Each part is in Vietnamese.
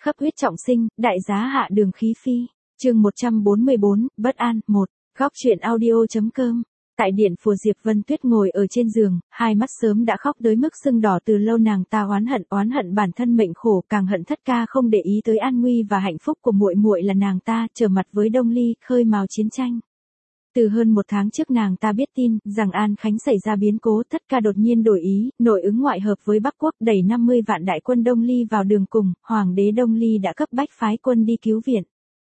Khắp huyết trọng sinh, đại giá hạ đường khí phi. Chương 144, bất an, 1. Góc truyện audio.com. Tại điện phủ Diệp Vân Tuyết ngồi ở trên giường, hai mắt sớm đã khóc tới mức sưng đỏ từ lâu. Nàng ta oán hận bản thân mệnh khổ, càng hận thất ca không để ý tới an nguy và hạnh phúc của muội muội là nàng ta, trở mặt với Đông Ly, khơi mào chiến tranh. Từ hơn một tháng trước nàng ta biết tin rằng An Khánh xảy ra biến cố, thất ca đột nhiên đổi ý, nội ứng ngoại hợp với Bắc Quốc, đẩy 50 vạn đại quân Đông Ly vào đường cùng. Hoàng đế Đông Ly đã cấp bách phái quân đi cứu viện.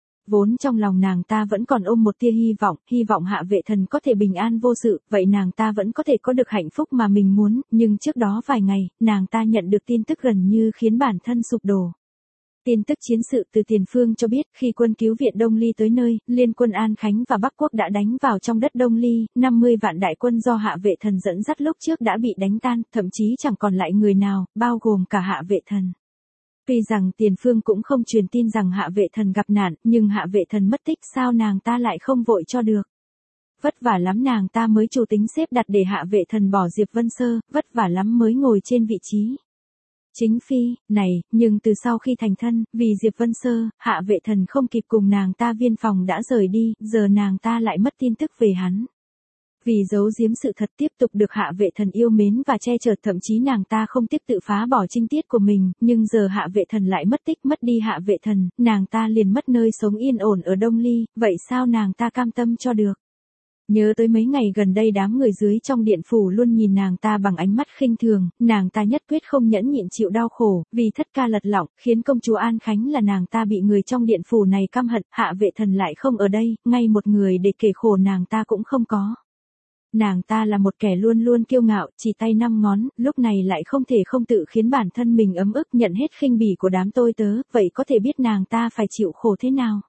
Vốn trong lòng nàng ta vẫn còn ôm một tia hy vọng Hạ Vệ Thần có thể bình an vô sự, vậy nàng ta vẫn có thể có được hạnh phúc mà mình muốn, nhưng trước đó vài ngày, nàng ta nhận được tin tức gần như khiến bản thân sụp đổ. Tin tức chiến sự từ tiền phương cho biết, khi quân cứu viện Đông Ly tới nơi, liên quân An Khánh và Bắc Quốc đã đánh vào trong đất Đông Ly, 50 vạn đại quân do Hạ Vệ Thần dẫn dắt lúc trước đã bị đánh tan, thậm chí chẳng còn lại người nào, bao gồm cả Hạ Vệ Thần. Tuy rằng tiền phương cũng không truyền tin rằng Hạ Vệ Thần gặp nạn, nhưng Hạ Vệ Thần mất tích, sao nàng ta lại không vội cho được. Vất vả lắm nàng ta mới chủ tính xếp đặt để Hạ Vệ Thần bỏ Diệp Vân Sơ, vất vả lắm mới ngồi trên vị trí chính phi này, nhưng từ sau khi thành thân, vì Diệp Vân Sơ, Hạ Vệ Thần không kịp cùng nàng ta viên phòng đã rời đi, giờ nàng ta lại mất tin tức về hắn. Vì giấu giếm sự thật tiếp tục được Hạ Vệ Thần yêu mến và che chở, thậm chí nàng ta không tiếc tự phá bỏ trinh tiết của mình, nhưng giờ Hạ Vệ Thần lại mất tích, mất đi Hạ Vệ Thần, nàng ta liền mất nơi sống yên ổn ở Đông Ly, vậy sao nàng ta cam tâm cho được. Nhớ tới mấy ngày gần đây đám người dưới trong điện phủ luôn nhìn nàng ta bằng ánh mắt khinh thường, nàng ta nhất quyết không nhẫn nhịn chịu đau khổ, vì thất ca lật lọng, khiến công chúa An Khánh là nàng ta bị người trong điện phủ này căm hận, Hạ Vệ Thần lại không ở đây, ngay một người để kể khổ nàng ta cũng không có. Nàng ta là một kẻ luôn luôn kiêu ngạo, chỉ tay 5 ngón, lúc này lại không thể không tự khiến bản thân mình ấm ức nhận hết khinh bỉ của đám tôi tớ, vậy có thể biết nàng ta phải chịu khổ thế nào.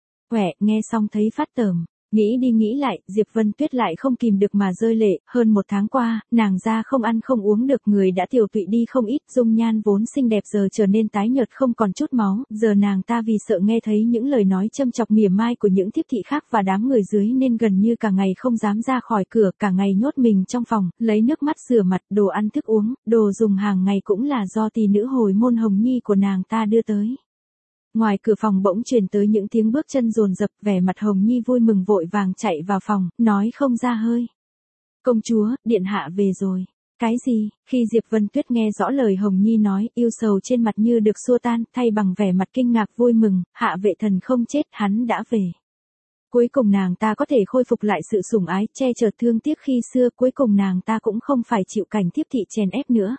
Nghe xong thấy phát tởm. Nghĩ đi nghĩ lại, Diệp Vân Tuyết lại không kìm được mà rơi lệ, hơn một tháng qua, nàng ra không ăn không uống được, người đã tiểu tụy đi không ít, dung nhan vốn xinh đẹp giờ trở nên tái nhợt không còn chút máu, giờ nàng ta vì sợ nghe thấy những lời nói châm chọc mỉa mai của những thiếp thị khác và đám người dưới nên gần như cả ngày không dám ra khỏi cửa, cả ngày nhốt mình trong phòng, lấy nước mắt rửa mặt, đồ ăn thức uống, đồ dùng hàng ngày cũng là do tỷ nữ hồi môn Hồng Nhi của nàng ta đưa tới. Ngoài cửa phòng bỗng truyền tới những tiếng bước chân dồn dập, vẻ mặt Hồng Nhi vui mừng vội vàng chạy vào phòng, nói không ra hơi. Công chúa, điện hạ về rồi. Cái gì? Khi Diệp Vân Tuyết nghe rõ lời Hồng Nhi nói, yêu sầu trên mặt như được xua tan, thay bằng vẻ mặt kinh ngạc vui mừng, Hạ Vệ Thần không chết, hắn đã về. Cuối cùng nàng ta có thể khôi phục lại sự sủng ái, che chở thương tiếc khi xưa, cuối cùng nàng ta cũng không phải chịu cảnh thiếp thị chèn ép nữa.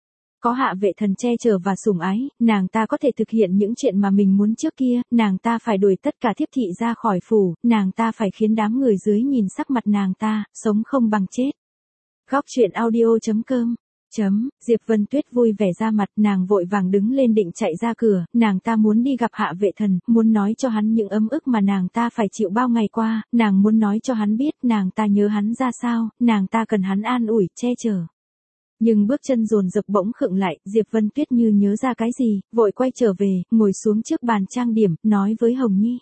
Có Hạ Vệ Thần che chở và sủng ái, nàng ta có thể thực hiện những chuyện mà mình muốn trước kia, nàng ta phải đuổi tất cả thiếp thị ra khỏi phủ, nàng ta phải khiến đám người dưới nhìn sắc mặt nàng ta, sống không bằng chết. Góc truyện audio.com. Diệp Vân Tuyết vui vẻ ra mặt, nàng vội vàng đứng lên định chạy ra cửa, nàng ta muốn đi gặp Hạ Vệ Thần, muốn nói cho hắn những ấm ức mà nàng ta phải chịu bao ngày qua, nàng muốn nói cho hắn biết nàng ta nhớ hắn ra sao, nàng ta cần hắn an ủi, che chở. Nhưng bước chân dồn dập bỗng khựng lại, Diệp Vân Tuyết như nhớ ra cái gì, vội quay trở về, ngồi xuống trước bàn trang điểm, nói với Hồng Nhi.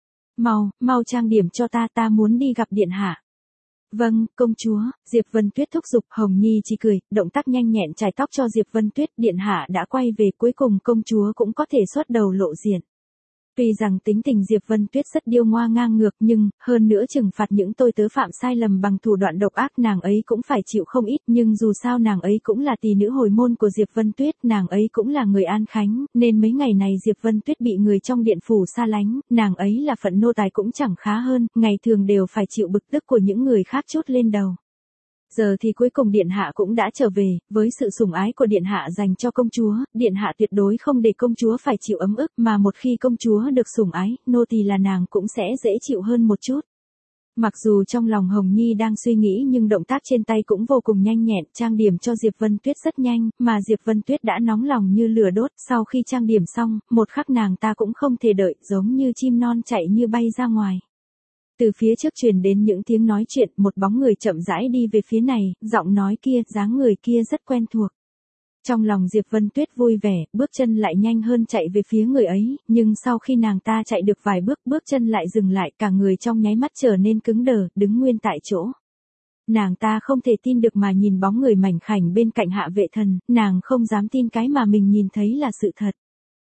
Mau trang điểm cho ta muốn đi gặp điện hạ. Vâng, công chúa, Diệp Vân Tuyết thúc giục. Hồng Nhi chỉ cười, động tác nhanh nhẹn chải tóc cho Diệp Vân Tuyết, điện hạ đã quay về, cuối cùng công chúa cũng có thể xuất đầu lộ diện. Tuy rằng tính tình Diệp Vân Tuyết rất điêu ngoa ngang ngược, nhưng, hơn nữa trừng phạt những tôi tớ phạm sai lầm bằng thủ đoạn độc ác nàng ấy cũng phải chịu không ít, nhưng dù sao nàng ấy cũng là tỷ nữ hồi môn của Diệp Vân Tuyết, nàng ấy cũng là người An Khánh, nên mấy ngày này Diệp Vân Tuyết bị người trong điện phủ xa lánh, nàng ấy là phận nô tài cũng chẳng khá hơn, ngày thường đều phải chịu bực tức của những người khác trút lên đầu. Giờ thì cuối cùng điện hạ cũng đã trở về, với sự sủng ái của điện hạ dành cho công chúa, điện hạ tuyệt đối không để công chúa phải chịu ấm ức, mà một khi công chúa được sủng ái, nô tỳ là nàng cũng sẽ dễ chịu hơn một chút. Mặc dù trong lòng Hồng Nhi đang suy nghĩ nhưng động tác trên tay cũng vô cùng nhanh nhẹn, trang điểm cho Diệp Vân Tuyết rất nhanh, mà Diệp Vân Tuyết đã nóng lòng như lửa đốt, sau khi trang điểm xong, một khắc nàng ta cũng không thể đợi, giống như chim non chạy như bay ra ngoài. Từ phía trước truyền đến những tiếng nói chuyện, một bóng người chậm rãi đi về phía này, giọng nói kia, dáng người kia rất quen thuộc. Trong lòng Diệp Vân Tuyết vui vẻ, bước chân lại nhanh hơn chạy về phía người ấy, nhưng sau khi nàng ta chạy được vài bước, bước chân lại dừng lại, cả người trong nháy mắt trở nên cứng đờ, đứng nguyên tại chỗ. Nàng ta không thể tin được mà nhìn bóng người mảnh khảnh bên cạnh Hạ Vệ Thần, nàng không dám tin cái mà mình nhìn thấy là sự thật.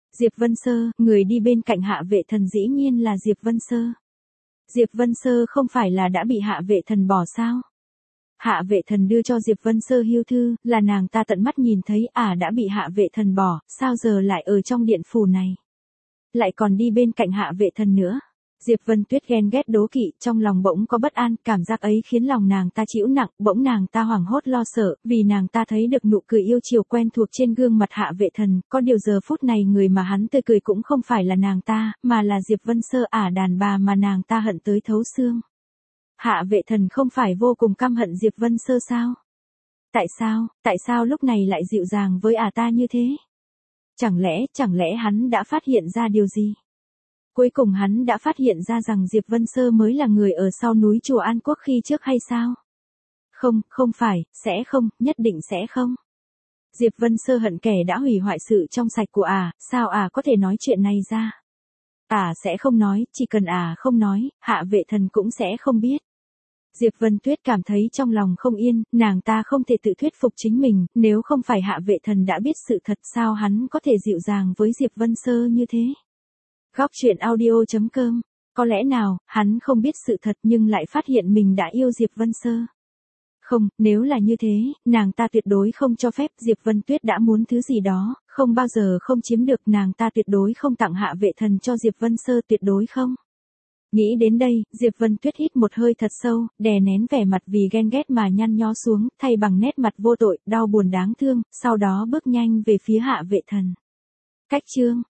Diệp Vân Sơ, người đi bên cạnh Hạ Vệ Thần dĩ nhiên là Diệp Vân Sơ. Diệp Vân Sơ không phải là đã bị Hạ Vệ Thần bỏ sao? Hạ Vệ Thần đưa cho Diệp Vân Sơ hưu thư, là nàng ta tận mắt nhìn thấy đã bị Hạ Vệ Thần bỏ, sao giờ lại ở trong điện phủ này? Lại còn đi bên cạnh Hạ Vệ Thần nữa. Diệp Vân Tuyết ghen ghét đố kỵ, trong lòng bỗng có bất an, cảm giác ấy khiến lòng nàng ta chịu nặng, bỗng nàng ta hoảng hốt lo sợ, vì nàng ta thấy được nụ cười yêu chiều quen thuộc trên gương mặt Hạ Vệ Thần, có điều giờ phút này người mà hắn tươi cười cũng không phải là nàng ta, mà là Diệp Vân Sơ đàn bà mà nàng ta hận tới thấu xương. Hạ Vệ Thần không phải vô cùng căm hận Diệp Vân Sơ sao? Tại sao lúc này lại dịu dàng với ta như thế? Chẳng lẽ hắn đã phát hiện ra điều gì? Cuối cùng hắn đã phát hiện ra rằng Diệp Vân Sơ mới là người ở sau núi chùa An Quốc khi trước hay sao? Không phải, sẽ không, nhất định sẽ không. Diệp Vân Sơ hận kẻ đã hủy hoại sự trong sạch của sao có thể nói chuyện này ra? Sẽ không nói, chỉ cần không nói, Hạ Vệ Thần cũng sẽ không biết. Diệp Vân Tuyết cảm thấy trong lòng không yên, nàng ta không thể tự thuyết phục chính mình, nếu không phải Hạ Vệ Thần đã biết sự thật sao hắn có thể dịu dàng với Diệp Vân Sơ như thế. Góc truyện audio.com, có lẽ nào, hắn không biết sự thật nhưng lại phát hiện mình đã yêu Diệp Vân Sơ. Không, nếu là như thế, nàng ta tuyệt đối không cho phép. Diệp Vân Tuyết đã muốn thứ gì đó, không bao giờ không chiếm được, nàng ta tuyệt đối không tặng Hạ Vệ Thần cho Diệp Vân Sơ, tuyệt đối không. Nghĩ đến đây, Diệp Vân Tuyết hít một hơi thật sâu, đè nén vẻ mặt vì ghen ghét mà nhăn nhó xuống, thay bằng nét mặt vô tội, đau buồn đáng thương, sau đó bước nhanh về phía Hạ Vệ Thần. Cách chương